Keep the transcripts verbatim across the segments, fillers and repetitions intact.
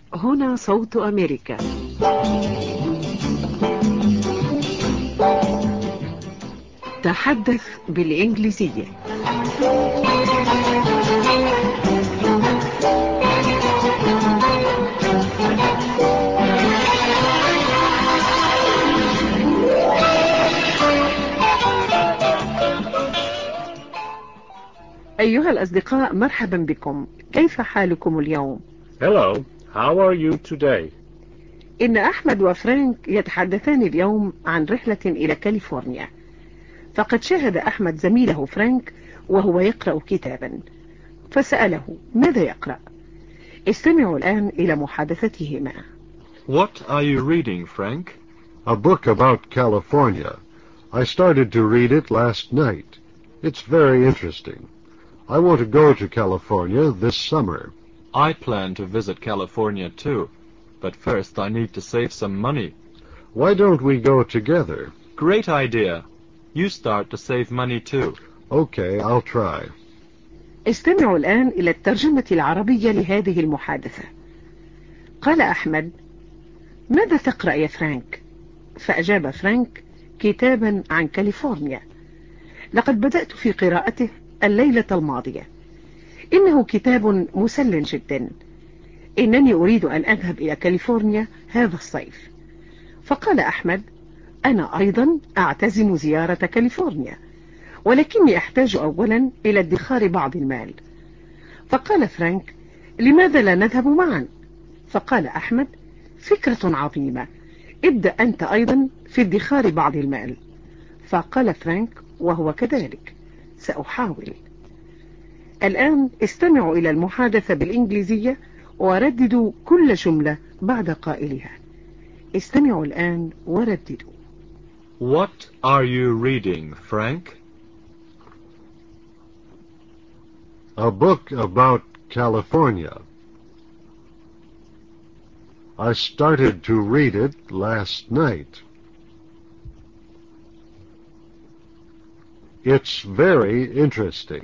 هنا صوت أمريكا. تحدث بالإنجليزية. أيها الأصدقاء، مرحبا بكم. كيف حالكم اليوم؟ Hello, how are you today? إن أحمد وفرانك يتحدثان اليوم عن رحلة إلى كاليفورنيا. فقد شاهد أحمد زميله فرانك وهو يقرأ كتابا، فسأله ماذا يقرأ. استمعوا الآن إلى محادثتهما. What are you reading, Frank? A book about California. I started to read it last night. It's very interesting. I want to go to California this summer. I plan to visit California too, but first I need to save some money. Why don't we go together? Great idea. You start to save money too. Okay, I'll try. استمعوا الآن إلى الترجمة العربية لهذه المحادثة. قال أحمد: ماذا تقرأ يا فرانك؟ فأجاب فرانك: كتابا عن كاليفورنيا. لقد بدأت في قراءته الليلة الماضية. إنه كتاب مسل جدا. إنني أريد أن أذهب إلى كاليفورنيا هذا الصيف. فقال أحمد: أنا أيضا أعتزم زيارة كاليفورنيا، ولكني أحتاج أولا إلى ادخار بعض المال. فقال فرانك: لماذا لا نذهب معا؟ فقال أحمد: فكرة عظيمة، ابدأ أنت أيضا في ادخار بعض المال. فقال فرانك وهو كذلك: سأحاول. الآن استمعوا إلى المحادثة بالإنجليزية ورددوا كل جملة بعد قائلها. استمعوا الآن ورددوا. What are you reading, Frank? A book about California. I started to read it last night. It's very interesting.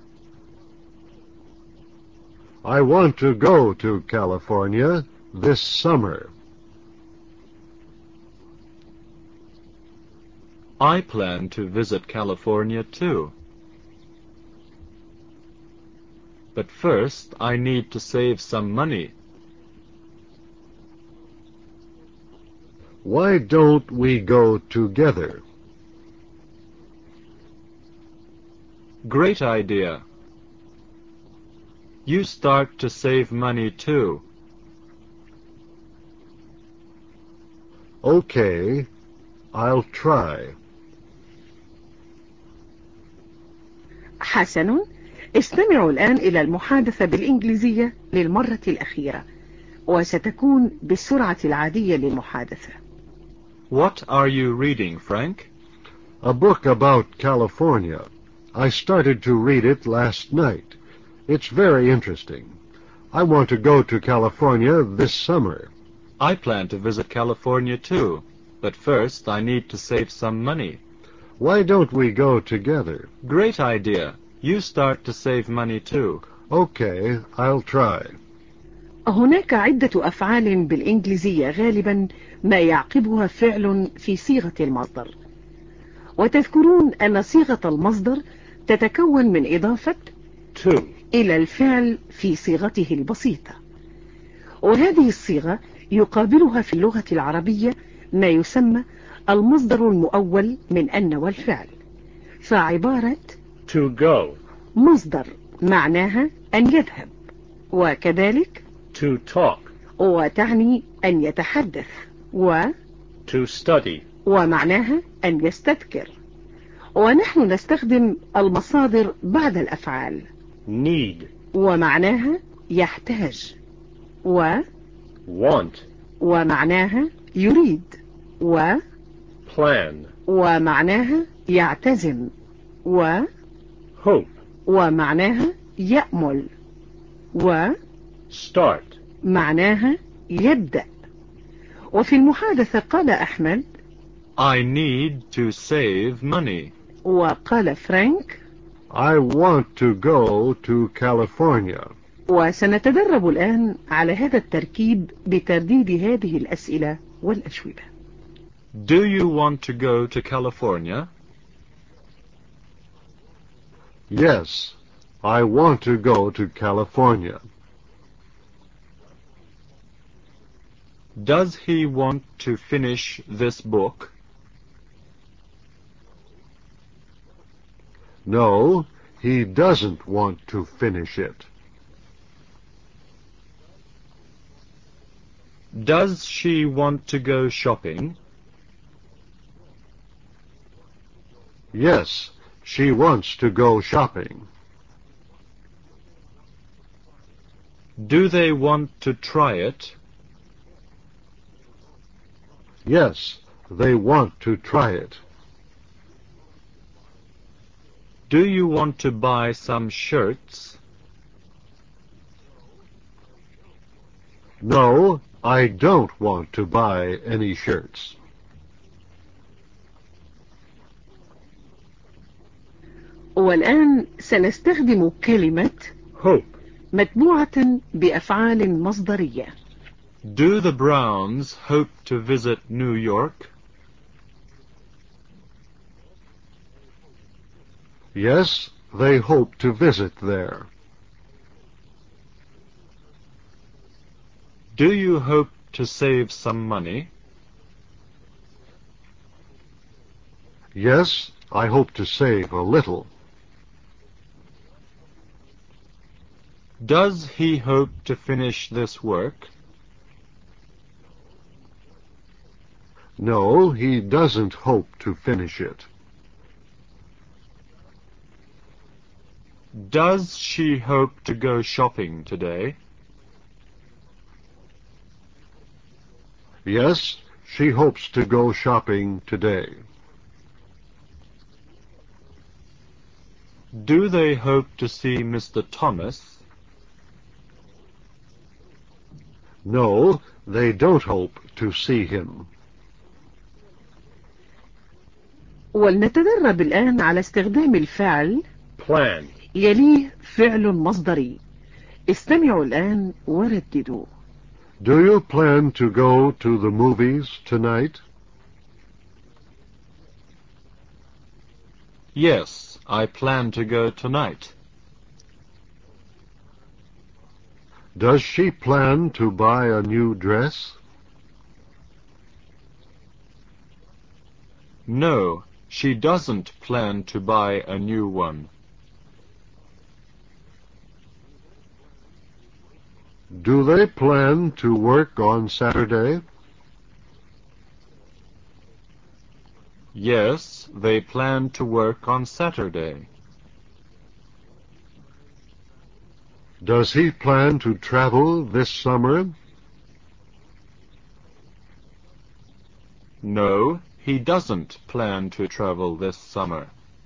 I want to go to California this summer. I plan to visit California too. But first I need to save some money. Why don't we go together? Great idea. You start to save money too. Okay, I'll try. حسن، استمعوا الآن إلى المحادثة بالإنجليزية للمرة الأخيرة، وستكون بالسرعة العادية للمحادثة. What are you reading, Frank? A book about California. I started to read it last night. It's very interesting. I want to go to California this summer. I plan to visit California too, but first I need to save some money. Why don't we go together? Great idea. You start to save money too. Okay, I'll try. هناك عدة أفعال بالإنجليزية غالبا ما يعقبها فعل في صيغة المصدر، وتذكرون أن صيغة المصدر تتكون من إضافة To. إلى الفعل في صيغته البسيطة، وهذه الصيغة يقابلها في اللغة العربية ما يسمى المصدر المؤول من أن والفعل. فعبارة To go. مصدر معناها أن يذهب، وكذلك To talk. وتعني أن يتحدث، و To study. ومعناها أن يستذكر. ونحن نستخدم المصادر بعد الأفعال. Need. ومعناها يحتاج، و Want. ومعناها يريد، و Plan. ومعناها يعتزم، و Hope. ومعناها يأمل، و Start. معناها يبدأ. وفي المحادثة قال أحمد: I need to save money. وقال فرانك: I want to go to California. وسنتدرب الآن على هذا التركيب بترديد هذه الأسئلة والأجوبة. Do you want to go to California? Yes, I want to go to California. Does he want to finish this book? No, he doesn't want to finish it. Does she want to go shopping? Yes, she wants to go shopping. Do they want to try it? Yes, they want to try it. Do you want to buy some shirts? No, I don't want to buy any shirts. والآن سنستخدم كلمة Hope. متبوعة بأفعال مصدرية. Do the Browns hope to visit New York? Yes, they hope to visit there. Do you hope to save some money? Yes, I hope to save a little. Does he hope to finish this work? No, he doesn't hope to finish it. Does she hope to go shopping today? Yes, she hopes to go shopping today. Do they hope to see Mister Thomas? No, they don't hope to see him. ولنتدرب الآن على استخدام الفعل Plan. يليه فعل مصدري. استمعوا الآن ورددوا. Do you plan to go to the movies tonight? Yes, I plan to go tonight. Does she plan to buy a new dress? No, she doesn't plan to buy a new one. Do they plan to work on Saturday? Yes, they plan to work on Saturday. Does he plan to travel this summer? No, he doesn't plan to travel this summer.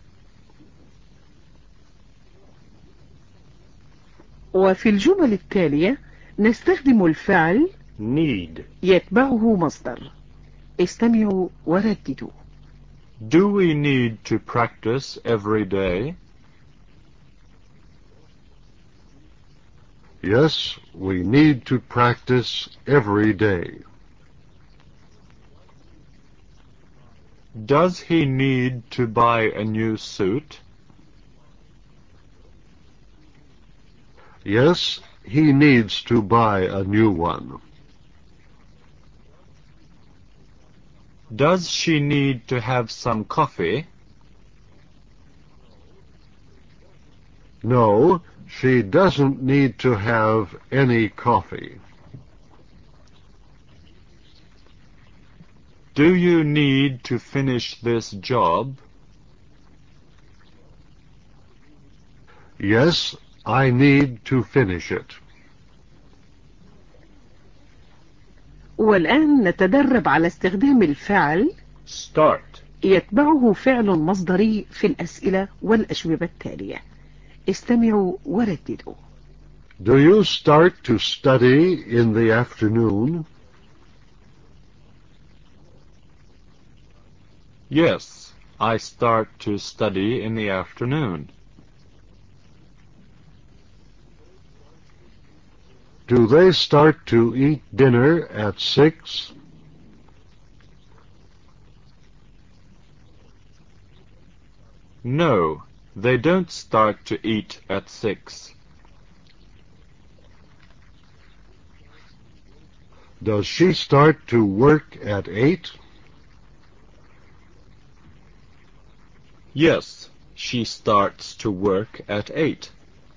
وفي الجمل التالية نستخدم الفعل Need. يتبعه مصدر. استمعوا ورددوا. Do we need to practice every day? Yes, we need to practice every day. Does he need to buy a new suit? Yes, he needs to buy a new one. Does she need to have some coffee? No, she doesn't need to have any coffee. Do you need to finish this job? Yes, I need to finish it. والآن نتدرب على استخدام الفعل Start. يتبعه فعل مصدري في الأسئلة والأجوبة التالية. استمعوا ورددوا. Do you start to study in the afternoon? Yes, I start to study in the afternoon. Do they start to eat dinner at six? No, they don't start to eat at six. Does she start to work at eight? Yes, she starts to work at eight.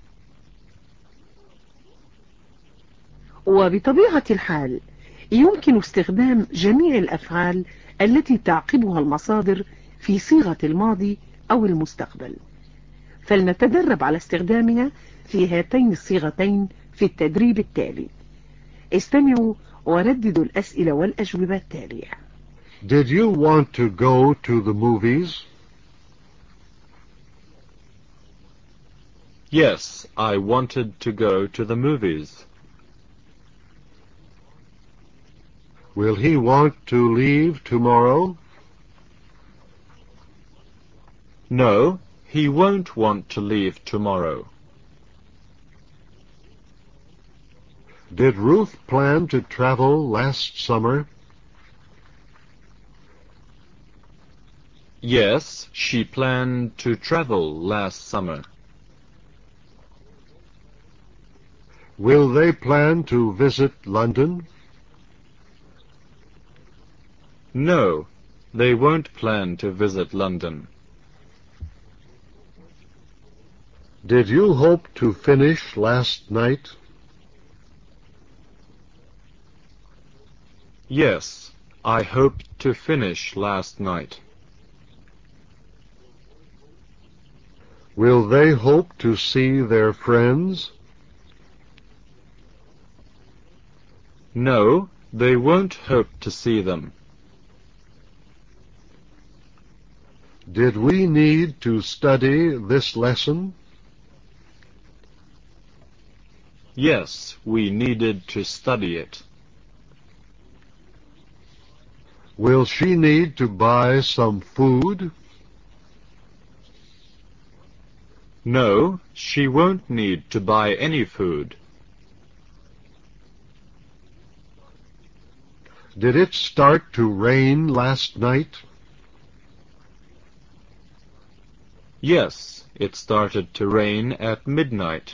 وبطبيعة الحال يمكن استخدام جميع الأفعال التي تعقبها المصادر في صيغة الماضي أو المستقبل، فلنتدرب على استخدامها في هاتين الصيغتين في التدريب التالي. استمعوا ورددوا الأسئلة والأجوبة التالية. Did you want to go to the movies? Yes, I wanted to go to the movies. Will he want to leave tomorrow? No, he won't want to leave tomorrow. Did Ruth plan to travel last summer? Yes, she planned to travel last summer. Will they plan to visit London? No, they won't plan to visit London. Did you hope to finish last night? Yes, I hoped to finish last night. Will they hope to see their friends? No, they won't hope to see them. Did we need to study this lesson? Yes, we needed to study it. Will she need to buy some food? No, she won't need to buy any food. Did it start to rain last night? Yes, it started to rain at midnight.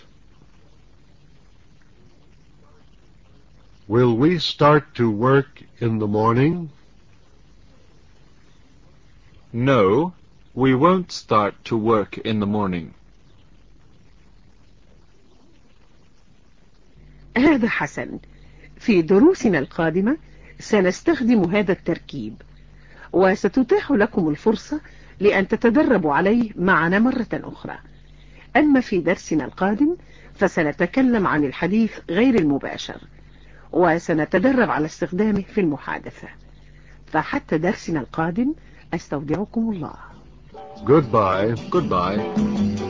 Will we start to work in the morning? No, we won't start to work in the morning. هذا حسن. في دروسنا القادمة سنستخدم هذا التركيب، وستتاح لكم الفرصة لأن تتدربوا عليه معنا مرة أخرى. أما في درسنا القادم فسنتكلم عن الحديث غير المباشر، وسنتدرب على استخدامه في المحادثة. فحتى درسنا القادم أستودعكم الله. Goodbye. Goodbye.